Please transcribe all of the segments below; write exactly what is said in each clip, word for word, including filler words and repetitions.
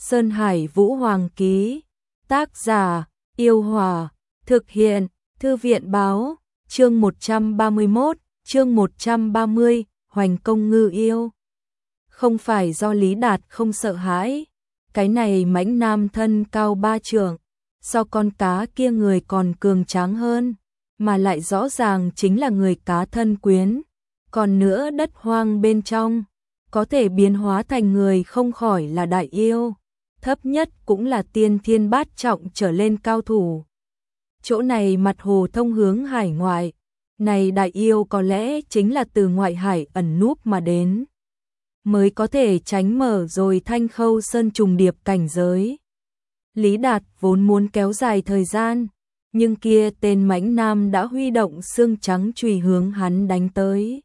Sơn Hải Vũ Hoàng ký. Tác giả, Yêu Hòa. Thực hiện, Thư viện báo. Chương một trăm ba mươi mốt, chương một trăm ba mươi, Hoành Công Ngư Yêu. Không phải do Lý Đạt không sợ hãi, cái này mãnh nam thân cao ba trượng, so con cá kia người còn cường tráng hơn, mà lại rõ ràng chính là người cá thân quyến. Còn nữa đất hoang bên trong, có thể biến hóa thành người không khỏi là đại yêu, thấp nhất cũng là tiên thiên bát trọng trở lên cao thủ. Chỗ này mặt hồ thông hướng hải ngoại, này đại yêu có lẽ chính là từ ngoại hải ẩn núp mà đến, mới có thể tránh mở rồi Thanh Khâu Sơn trùng điệp cảnh giới. Lý Đạt vốn muốn kéo dài thời gian, nhưng kia tên mãnh nam đã huy động xương trắng chùy hướng hắn đánh tới.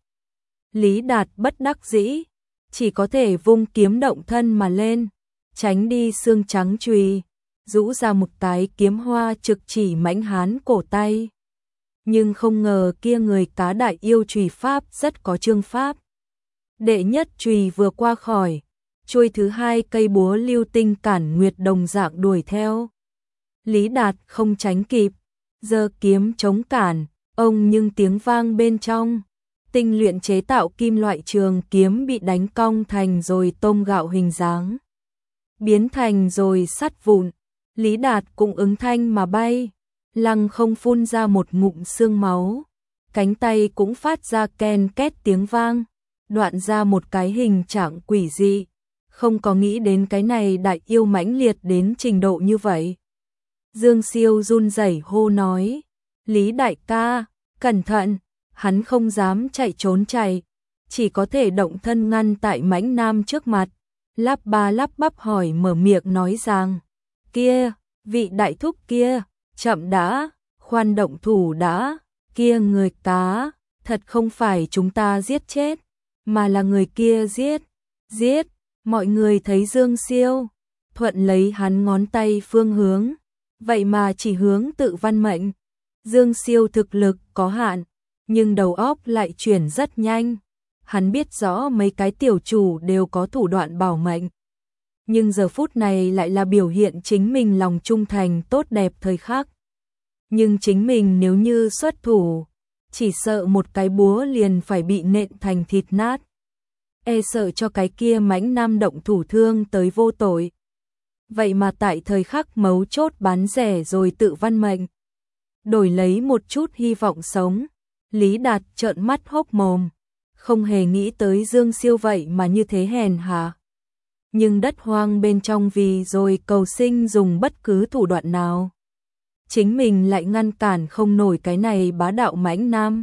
Lý Đạt bất đắc dĩ, chỉ có thể vung kiếm động thân mà lên, tránh đi xương trắng chùy, rũ ra một cái kiếm hoa trực chỉ mãnh hán cổ tay. Nhưng không ngờ kia người cá đại yêu chùy pháp rất có chương pháp. Đệ nhất chùy vừa qua khỏi, chuôi thứ hai cây búa lưu tinh cản nguyệt đồng dạng đuổi theo. Lý Đạt không tránh kịp, giơ kiếm chống cản, ông nhưng tiếng vang bên trong. Tinh luyện chế tạo kim loại trường kiếm bị đánh cong thành rồi tôm gạo hình dáng, biến thành rồi sắt vụn. Lý Đạt cũng ứng thanh mà bay, lăng không phun ra một ngụm xương máu, cánh tay cũng phát ra ken két tiếng vang, đoạn ra một cái hình trạng quỷ dị. Không có nghĩ đến cái này đại yêu mãnh liệt đến trình độ như vậy. Dương Siêu run rẩy hô nói, Lý đại ca, cẩn thận. Hắn không dám chạy trốn chạy, chỉ có thể động thân ngăn tại mãnh nam trước mặt, lắp ba lắp bắp hỏi mở miệng nói rằng, kia, vị đại thúc kia, chậm đã, khoan động thủ đã, kia người cá, thật không phải chúng ta giết chết, mà là người kia giết, giết. Mọi người thấy Dương Siêu, thuận lấy hắn ngón tay phương hướng, vậy mà chỉ hướng Tự Văn Mệnh. Dương Siêu thực lực có hạn, nhưng đầu óc lại chuyển rất nhanh. Hắn biết rõ mấy cái tiểu chủ đều có thủ đoạn bảo mệnh, nhưng giờ phút này lại là biểu hiện chính mình lòng trung thành tốt đẹp thời khắc. Nhưng chính mình nếu như xuất thủ, chỉ sợ một cái búa liền phải bị nện thành thịt nát. E sợ cho cái kia mãnh nam động thủ thương tới vô tội. Vậy mà tại thời khắc mấu chốt bán rẻ rồi Tự Văn Mệnh, đổi lấy một chút hy vọng sống. Lý Đạt trợn mắt hốc mồm, không hề nghĩ tới Dương Siêu vậy mà như thế hèn hạ. Nhưng đất hoang bên trong vì rồi cầu sinh dùng bất cứ thủ đoạn nào, chính mình lại ngăn cản không nổi cái này bá đạo mãnh nam.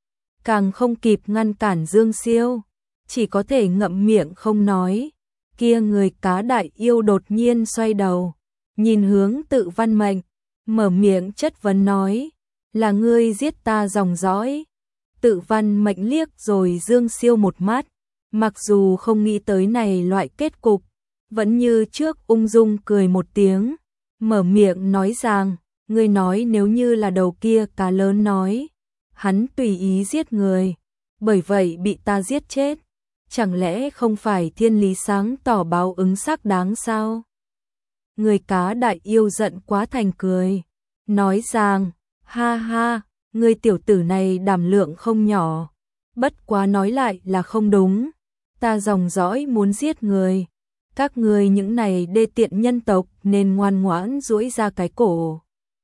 Càng không kịp ngăn cản Dương Siêu, chỉ có thể ngậm miệng không nói. Kia người cá đại yêu đột nhiên xoay đầu, nhìn hướng Tự Văn Mệnh, mở miệng chất vấn nói, là ngươi giết ta dòng dõi. Tự Văn Mệnh liếc rồi Dương Siêu một mắt, mặc dù không nghĩ tới này loại kết cục, vẫn như trước ung dung cười một tiếng, mở miệng nói rằng, ngươi nói nếu như là đầu kia cá lớn nói, hắn tùy ý giết người, bởi vậy bị ta giết chết, chẳng lẽ không phải thiên lý sáng tỏ báo ứng xác đáng sao? Người cá đại yêu giận quá thành cười, nói rằng, ha ha, ngươi tiểu tử này đảm lượng không nhỏ, bất quá nói lại là không đúng, ta dòng dõi muốn giết người, các ngươi những này đê tiện nhân tộc nên ngoan ngoãn duỗi ra cái cổ,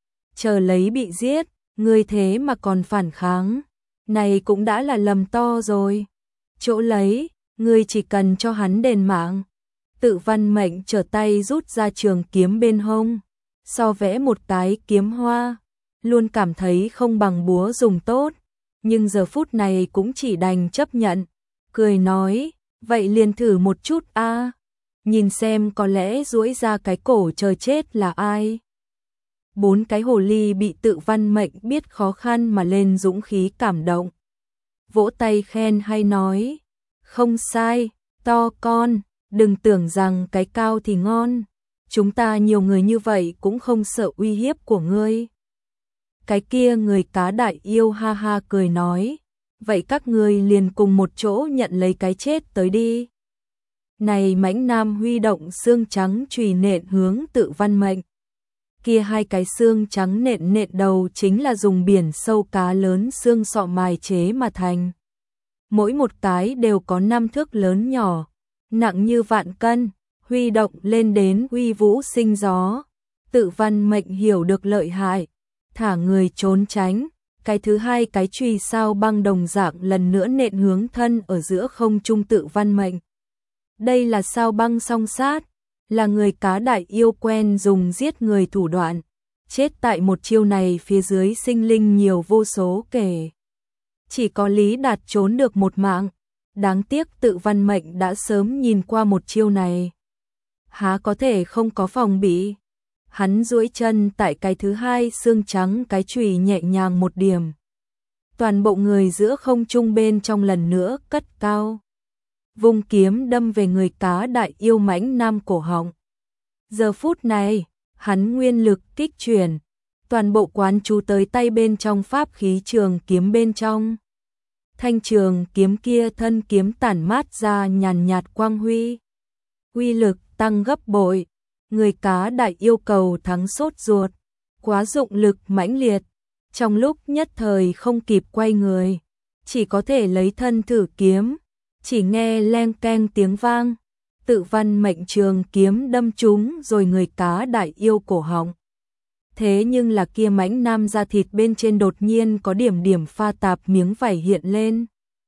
chờ lấy bị giết, ngươi thế mà còn phản kháng, này cũng đã là lầm to rồi. Chỗ lấy, ngươi chỉ cần cho hắn đền mạng. Tự Văn Mệnh trở tay rút ra trường kiếm bên hông, so vẽ một cái kiếm hoa, luôn cảm thấy không bằng búa dùng tốt, nhưng giờ phút này cũng chỉ đành chấp nhận, cười nói, vậy liền thử một chút a, nhìn xem có lẽ duỗi ra cái cổ chờ chết là ai. Bốn cái hồ ly bị Tự Văn Mệnh biết khó khăn mà lên dũng khí cảm động, vỗ tay khen hay nói, không sai, to con, đừng tưởng rằng cái cao thì ngon, chúng ta nhiều người như vậy cũng không sợ uy hiếp của ngươi. Cái kia người cá đại yêu ha ha cười nói, vậy các ngươi liền cùng một chỗ nhận lấy cái chết tới đi. Này mãnh nam huy động xương trắng chùy nện hướng Tự Văn Mệnh. Kia hai cái xương trắng nện nện đầu chính là dùng biển sâu cá lớn xương sọ mài chế mà thành. Mỗi một cái đều có năm thước lớn nhỏ, nặng như vạn cân, huy động lên đến uy vũ sinh gió. Tự Văn Mệnh hiểu được lợi hại, thả người trốn tránh, cái thứ hai cái chùy sao băng đồng dạng lần nữa nện hướng thân ở giữa không trung Tự Văn Mệnh. Đây là sao băng song sát, là người cá đại yêu quen dùng giết người thủ đoạn, chết tại một chiêu này phía dưới sinh linh nhiều vô số kể. Chỉ có Lý Đạt trốn được một mạng, đáng tiếc Tự Văn Mệnh đã sớm nhìn qua một chiêu này. Há có thể không có phòng bị. Hắn duỗi chân tại cái thứ hai xương trắng cái chùy nhẹ nhàng một điểm. Toàn bộ người giữa không trung bên trong lần nữa cất cao. Vung kiếm đâm về người cá đại yêu mãnh nam cổ họng. Giờ phút này, hắn nguyên lực kích chuyển, toàn bộ quán chú tới tay bên trong pháp khí trường kiếm bên trong. Thanh trường kiếm kia thân kiếm tản mát ra nhàn nhạt quang huy. Uy lực tăng gấp bội, người cá đại yêu cầu thắng sốt ruột, quá dụng lực mãnh liệt, trong lúc nhất thời không kịp quay người, chỉ có thể lấy thân thử kiếm, chỉ nghe leng keng tiếng vang, Tự Văn Mệnh trường kiếm đâm trúng rồi người cá đại yêu cổ họng. Thế nhưng là kia mãnh nam da thịt bên trên đột nhiên có điểm điểm pha tạp miếng vảy hiện lên.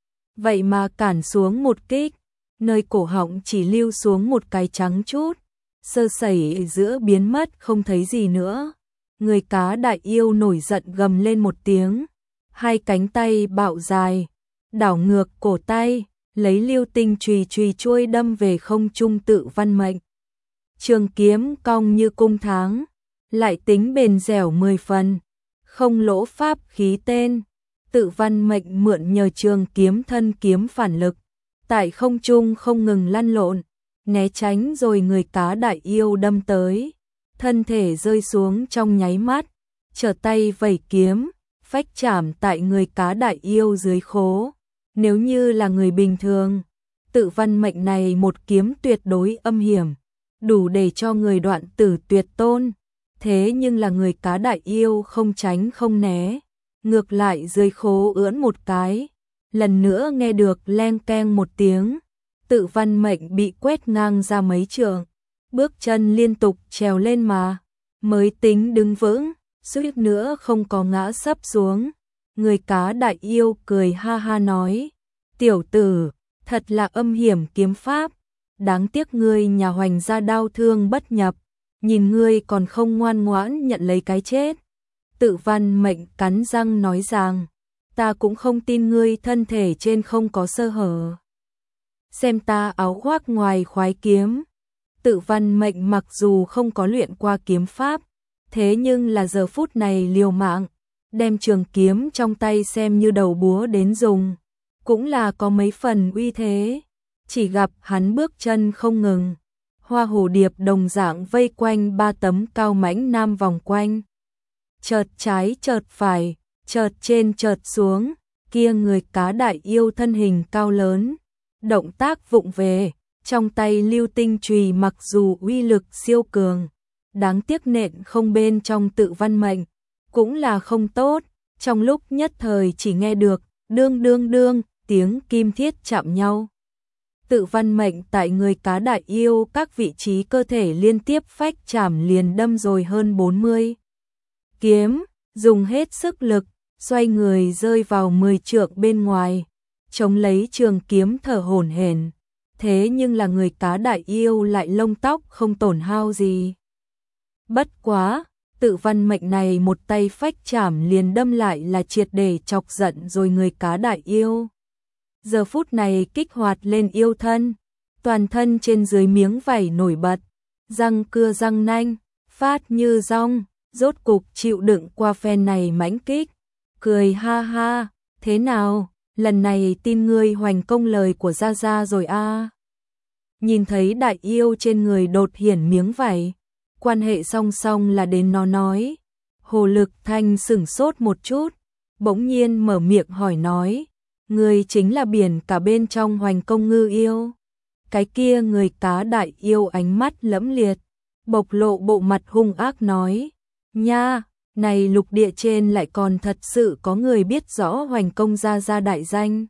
Vậy mà cản xuống một kích, nơi cổ họng chỉ lưu xuống một cái trắng chút, sơ sẩy giữa biến mất không thấy gì nữa. Người cá đại yêu nổi giận gầm lên một tiếng, hai cánh tay bạo dài, đảo ngược cổ tay, lấy lưu tinh chùy chùy chuôi đâm về không trung Tự Văn Mệnh. Trường kiếm cong như cung tháng, lại tính bền dẻo mười phần, không lỗ pháp khí tên. Tự Văn Mệnh mượn nhờ trường kiếm thân kiếm phản lực, tại không trung không ngừng lăn lộn, né tránh rồi người cá đại yêu đâm tới, thân thể rơi xuống trong nháy mắt, trở tay vẩy kiếm, phách chạm tại người cá đại yêu dưới khố. Nếu như là người bình thường, Tự Văn Mệnh này một kiếm tuyệt đối âm hiểm, đủ để cho người đoạn tử tuyệt tôn. Thế nhưng là người cá đại yêu không tránh không né, ngược lại dưới khố ưỡn một cái, lần nữa nghe được leng keng một tiếng, Tự Văn Mệnh bị quét ngang ra mấy trượng, bước chân liên tục trèo lên mà, mới tính đứng vững, suýt nữa không có ngã sấp xuống. Người cá đại yêu cười ha ha nói, tiểu tử, thật là âm hiểm kiếm pháp, đáng tiếc ngươi nhà Hoành gia đau thương bất nhập, nhìn ngươi còn không ngoan ngoãn nhận lấy cái chết. Tự Văn Mệnh cắn răng nói rằng, ta cũng không tin ngươi thân thể trên không có sơ hở. Xem ta áo khoác ngoài khoái kiếm. Tự Văn Mệnh mặc dù không có luyện qua kiếm pháp, thế nhưng là giờ phút này liều mạng, đem trường kiếm trong tay xem như đầu búa đến dùng, cũng là có mấy phần uy thế. Chỉ gặp hắn bước chân không ngừng, hoa hồ điệp đồng dạng vây quanh ba tấm cao mãnh nam vòng quanh. Chợt trái chợt phải, chợt trên chợt xuống, kia người cá đại yêu thân hình cao lớn, động tác vụng về, trong tay lưu tinh chùy mặc dù uy lực siêu cường, đáng tiếc nện không bên trong Tự Văn Mệnh, cũng là không tốt, trong lúc nhất thời chỉ nghe được đương đương đương tiếng kim thiết chạm nhau. Tự Văn Mệnh tại người cá đại yêu các vị trí cơ thể liên tiếp phách chạm liền đâm rồi hơn bốn mươi kiếm, dùng hết sức lực, xoay người rơi vào mười trượng bên ngoài, chống lấy trường kiếm thở hổn hển. Thế nhưng là người cá đại yêu lại lông tóc không tổn hao gì. Bất quá, Tự Văn Mệnh này một tay phách chạm liền đâm lại là triệt để chọc giận rồi người cá đại yêu. Giờ phút này kích hoạt lên yêu thân, toàn thân trên dưới miếng vảy nổi bật, răng cưa răng nanh, phát như rong, rốt cục chịu đựng qua phen này mãnh kích, cười ha ha, thế nào, lần này tin ngươi hoành công lời của Gia Gia rồi a. À. Nhìn thấy đại yêu trên người đột hiển miếng vảy, quan hệ song song là đến nó nói, Hồ Lực Thanh sửng sốt một chút, bỗng nhiên mở miệng hỏi nói, ngươi chính là biển cả bên trong hoành công ngư yêu. Cái kia người cá đại yêu ánh mắt lẫm liệt, bộc lộ bộ mặt hung ác nói, nha, này lục địa trên lại còn thật sự có người biết rõ Hoành Công gia gia đại danh.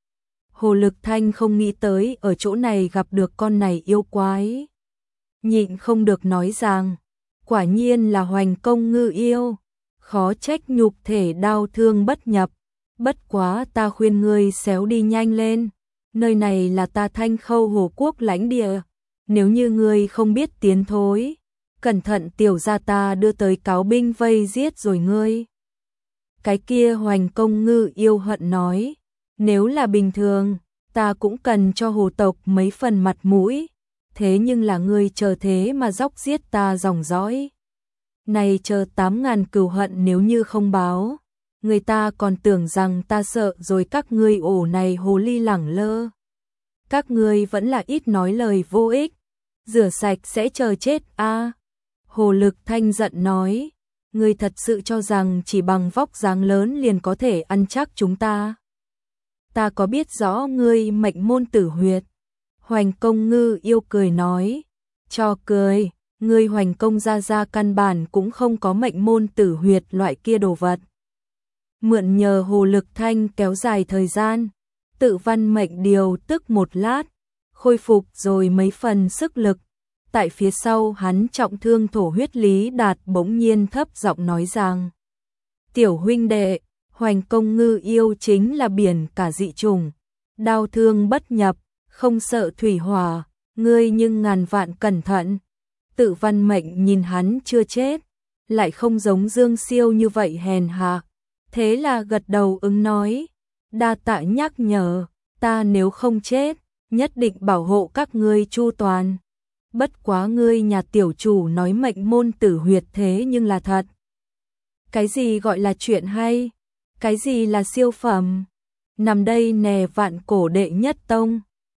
Hồ Lực Thanh không nghĩ tới ở chỗ này gặp được con này yêu quái. Nhịn không được nói rằng, quả nhiên là Hoành Công ngư yêu, khó trách nhục thể đau thương bất nhập, bất quá ta khuyên ngươi xéo đi nhanh lên, nơi này là ta Thanh Khâu Hồ Quốc lãnh địa, nếu như ngươi không biết tiến thối, cẩn thận tiểu gia ta đưa tới cáo binh vây giết rồi ngươi. Cái kia Hoành Công ngư yêu hận nói, nếu là bình thường, ta cũng cần cho hồ tộc mấy phần mặt mũi, thế nhưng là ngươi chờ thế mà dốc giết ta dòng dõi. Này chờ tám ngàn cừu hận nếu như không báo, người ta còn tưởng rằng ta sợ rồi các ngươi ổ này hồ ly lẳng lơ. Các ngươi vẫn là ít nói lời vô ích, rửa sạch sẽ chờ chết a. À. Hồ Lực Thanh giận nói, ngươi thật sự cho rằng chỉ bằng vóc dáng lớn liền có thể ăn chắc chúng ta. Ta có biết rõ ngươi mệnh môn tử huyệt. Hoành Công ngư yêu cười nói, cho cười, ngươi Hoành Công gia gia căn bản cũng không có mệnh môn tử huyệt loại kia đồ vật. Mượn nhờ Hồ Lực Thanh kéo dài thời gian, tự văn mệnh điều tức một lát, khôi phục rồi mấy phần sức lực. Tại phía sau hắn trọng thương thổ huyết Lý Đạt bỗng nhiên thấp giọng nói rằng, tiểu huynh đệ, Hoành Công ngư yêu chính là biển cả dị trùng, đau thương bất nhập, không sợ thủy hỏa, ngươi nhưng ngàn vạn cẩn thận. Tự văn mệnh nhìn hắn chưa chết, lại không giống Dương Siêu như vậy hèn hạ, thế là gật đầu ứng nói, đa tạ nhắc nhở, ta nếu không chết, nhất định bảo hộ các ngươi chu toàn. Bất quá ngươi nhà tiểu chủ nói mệnh môn tử huyệt thế nhưng là thật. Cái gì gọi là chuyện hay? Cái gì là siêu phẩm? Nằm đây nè vạn cổ đệ nhất tông.